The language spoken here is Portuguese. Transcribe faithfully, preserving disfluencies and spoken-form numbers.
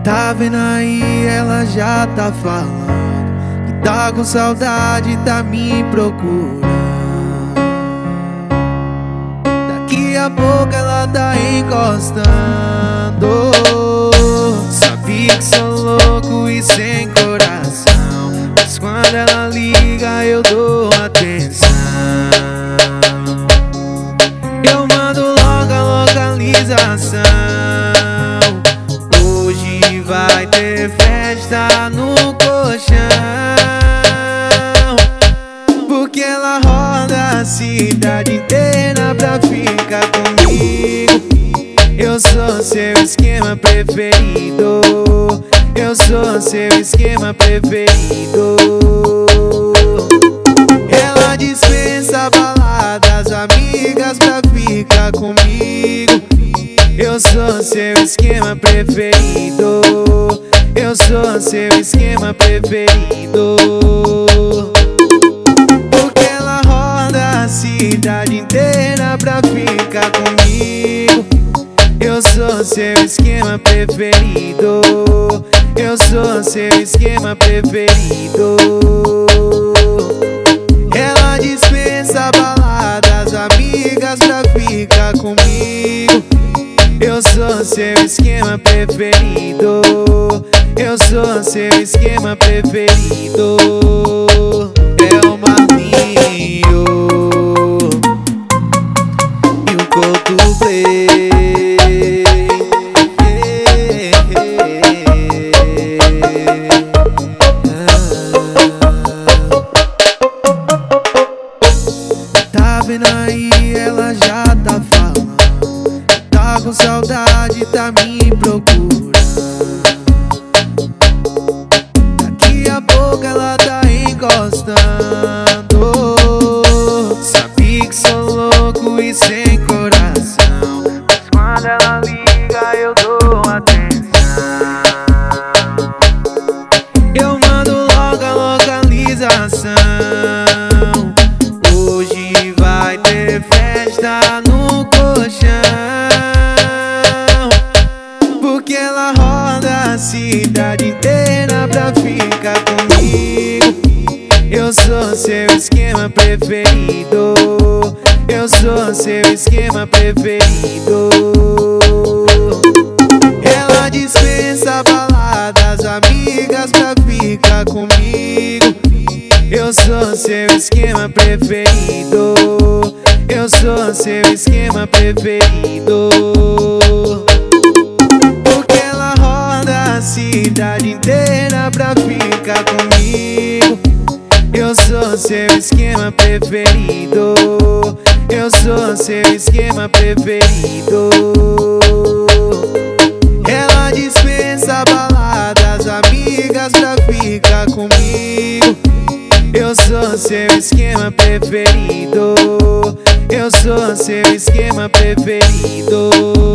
Tá vendo aí, ela já tá falando que tá com saudade, tá me procurando. Daqui a pouco ela tá encostando. Sabia que sou louco e sem coração, mas quando ela liga eu dou atenção. Eu mando logo a localização. Hoje vai ter festa no colchão, porque ela roda a cidade inteira pra ficar comigo. Eu sou seu esquema preferido, eu sou seu esquema preferido. Ela dispensa baladas, amigas pra ficar comigo. Eu sou seu esquema preferido, eu sou seu esquema preferido. Porque ela roda a cidade inteira pra ficar comigo. Eu sou seu esquema preferido, eu sou seu esquema preferido. Ela dispensa baladas, amigas pra ficar comigo. Eu sou seu esquema preferido, eu sou seu esquema preferido. É o Marlinho e o Coldplay. Tá vendo aí, ela já tá falando, tá com saudade, tá me procurando. Daqui a pouco ela tá encostando. Sabia que sou louco e sem coração, mas quando ela liga eu dou atenção. Eu mando logo a localização. Hoje vai ter festa no colchão, porque ela roda a cidade inteira pra ficar comigo. Eu sou seu esquema preferido, eu sou seu esquema preferido. Ela dispensa baladas, amigas pra ficar comigo. Eu sou seu esquema preferido, eu sou seu esquema preferido. Porque ela roda a cidade inteira pra ficar comigo. Eu sou seu esquema preferido, eu sou seu esquema preferido. Ela dispensa baladas, amigas pra ficar comigo. Eu sou seu esquema preferido, eu sou seu esquema preferido.